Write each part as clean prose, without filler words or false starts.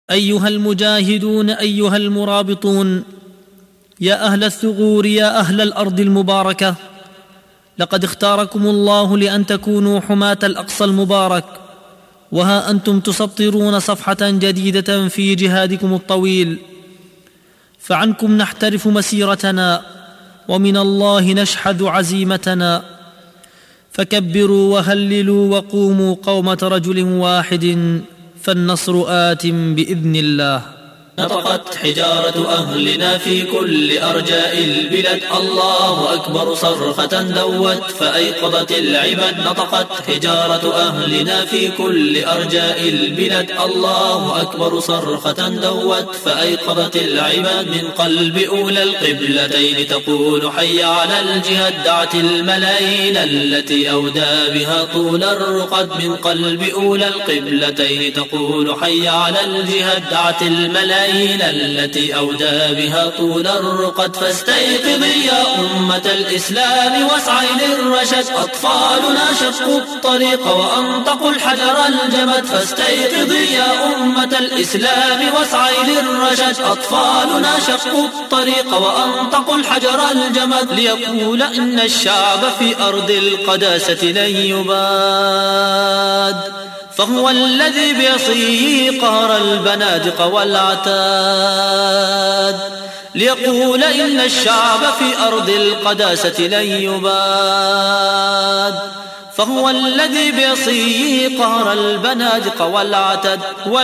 أيها المجاهدون، أيها المرابطون، يا أهل الثغور، يا أهل الأرض المباركة، لقد اختاركم الله لأن تكونوا حماة الأقصى المبارك، وها أنتم تسطرون صفحة جديدة في جهادكم الطويل، فعنكم نحترف مسيرتنا، ومن الله نشحذ عزيمتنا. فكبروا وهللوا وقوموا قومة رجل واحد، فالنصر آت بإذن الله. نطقت حجارة أهلنا في كل أرجاء البلاد، الله أكبر صرخة دوت فأيقظت العباد. نطقت حجارة أهلنا في كل أرجاء البلاد، الله أكبر صرخة دوت فأيقظت العباد. من قلب أولى القبلتين تقول حي على الجهاد، دعت الملايين التي أودى بها طول الرقد. من قلب أولى القبلتين تقول حي على الجهاد، دعت الملايين التي أودى بها طول الرقد. فاستيقظي يا أمة الإسلام واسعي للرشد، أطفالنا شقوا الطريق وأنطقوا الحجر الجمد. فاستيقظي يا أمة الإسلام واسعي للرشد، أطفالنا شقوا الطريق وأنطقوا الحجر الجمد. ليقول إن الشعب في أرض القداسة لن يباد، فهو الذي بيصيه قهر البنادق والعتاد. ليقول إن الشعب في أرض القداسة لن يباد، فهو الذي بيصيه قهر البنادق والعتد.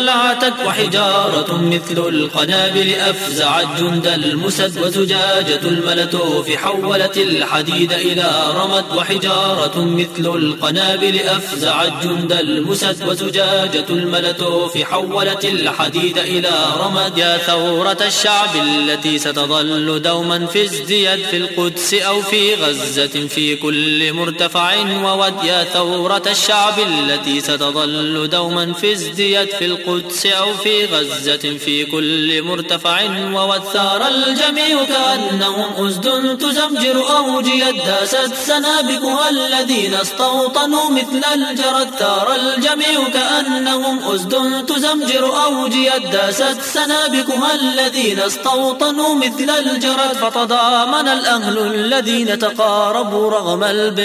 وحجارة مثل القنابل أفزعت جند المسد، وزجاجة الملتوف حولت الحديد إلى رمد. وحجارة مثل القنابل أفزعت جند المسد، وزجاجة الملتوف حولت الحديد إلى رمد. يا ثورة الشعب التي ستظل دوما في ازدياد، في القدس أو في غزة في كل مرتفع وود. يا ثورة الشعب التي ستظل دوما في ازدياد، في القدس أو في غزة في كل مرتفع وود. ثار الجميع كأنهم أسد تزمجر أوجيت، داست سنابكها الذين استوطنوا مثل الجرد. ثار الجميع كأنهم أسد تزمجر أوجيت، داست سنابكها الذين استوطنوا مثل الجرد. فتضامن الأهل الذين تقاربوا رغم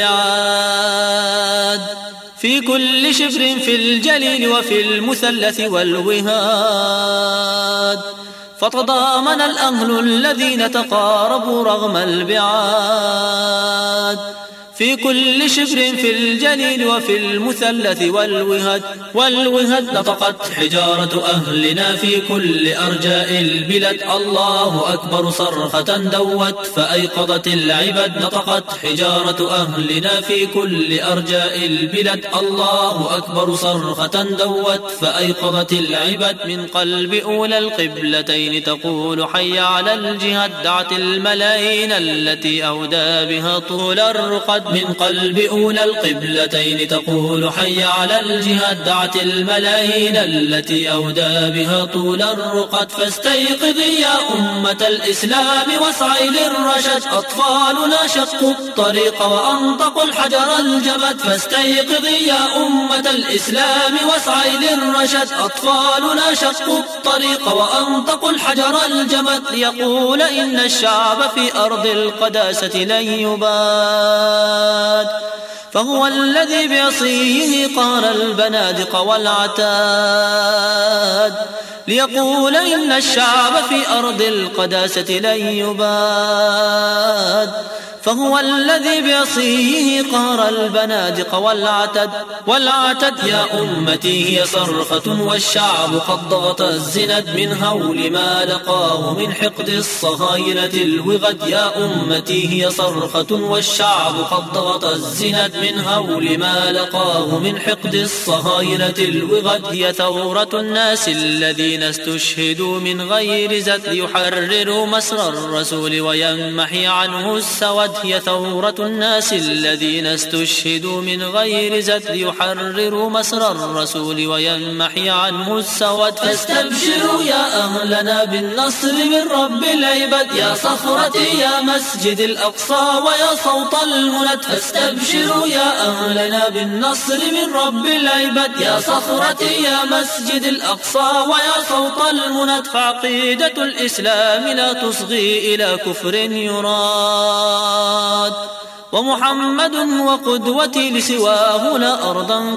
البعاد، في كل شبر في الجليل وفي المثلث والوهاد. فتضامن الأهل الذين تقاربوا رغم البعاد، في كل شبر في الجليل وفي المثلث والوهد. نطقت حجارة أهلنا في كل أرجاء البلاد، الله أكبر صرخة دوت فأيقظت العباد. نطقت حجارة أهلنا في كل أرجاء البلاد، الله أكبر صرخة دوت فأيقظت العباد. من قلب أولى القبلتين تقول حي على الجهاد، دعت الملايين التي أودى بها طول الرقد. من قلب أولى القبلتين تقول حي على الجهاد، دعت الملايين التي أودى بها طول الرقد. فاستيقظي يا أمة الإسلام واسعي للرشد، أطفالنا شقوا الطريق وأنطقوا الحجر الجمد. فاستيقظي يا أمة الإسلام واسعي للرشد، أطفالنا شقوا الطريق وأنطقوا الحجر الجمد. ليقول إن الشعب في أرض القداسة لن يباد، فهو الذي بيصيه قهر البنادق والعتاد. ليقول إن الشعب في أرض القداسة لن يباد، فهو الذي بيصيه قهر البنادق والعتد. يا أمتي هي صرخة والشعب قد ضغط الزند، من هول ما لقاه من حقد الصهاينة الوغد. يا أمتي هي صرخة والشعب قد ضغط الزند، من هول ما لقاه من حقد الصهاينة الوغد. هي ثورة الناس الذين استشهدوا من غير زد، ليحرروا مسر الرسول ويمحي عنه السود. هي ثورة الناس الذين استشهدوا من غير زد ليحرروا مسر الرسول وينمحي عنه السواد. فاستبشروا يا أهلنا بالنصر من رب العباد، يا صخرتي يا مسجد الأقصى ويا صوت المند. فاستبشروا يا أهلنا بالنصر من رب العباد، يا صخرتي يا مسجد الأقصى ويا صوت المند. فعقيدة الإسلام لا تصغي إلى كفر يراد، ومحمد وقدوتي لسواه لا أرضا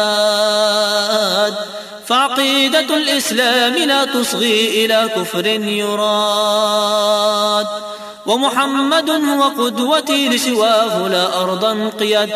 قياد. فعقيدة الإسلام لا تصغي إلى كفر يراد، ومحمد وقدوتي لسواه لا أرضا قياد.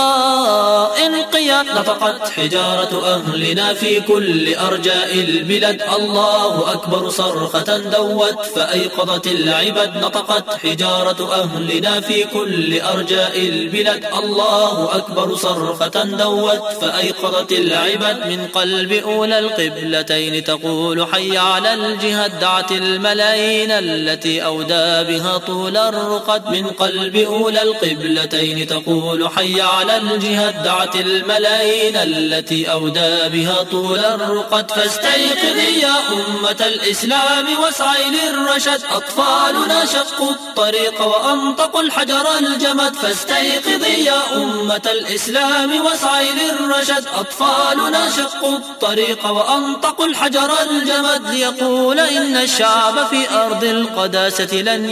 انقياد نطقت حجارة أهلنا في كل أرجاء البلاد. الله أكبر صرخة دوت فأيقظت العباد، نطقت حجارة أهلنا في كل أرجاء البلاد. الله أكبر صرخة دوت فأيقظت العباد. من قلب أولى القبلتين تقول حي على الجهاد، دعت الملايين التي أودى بها طول الرقد. من قلب أولى القبلتين تقول حي على الجهاد، دعت الملايين التي أودى بها طول الرقد. فاستيقظي يا أمة الإسلام واسعي للرشد، أطفالنا شقوا الطريق وأنطقوا الحجر الجمد. فاستيقظي يا أمة الإسلام واسعي للرشد، أطفالنا شقوا الطريق وأنطقوا الحجر الجمد. ليقول إن الشعب في أرض القداسة لن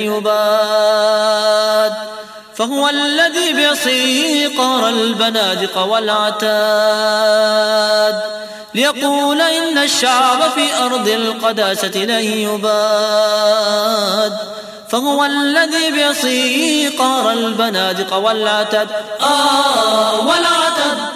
يباد، فهو الذي بعصيه قار البنادق والعتاد. ليقول إن الشعب في أرض القداسة لن يباد، فهو الذي بعصيه قار البنادق والعتاد. والعتاد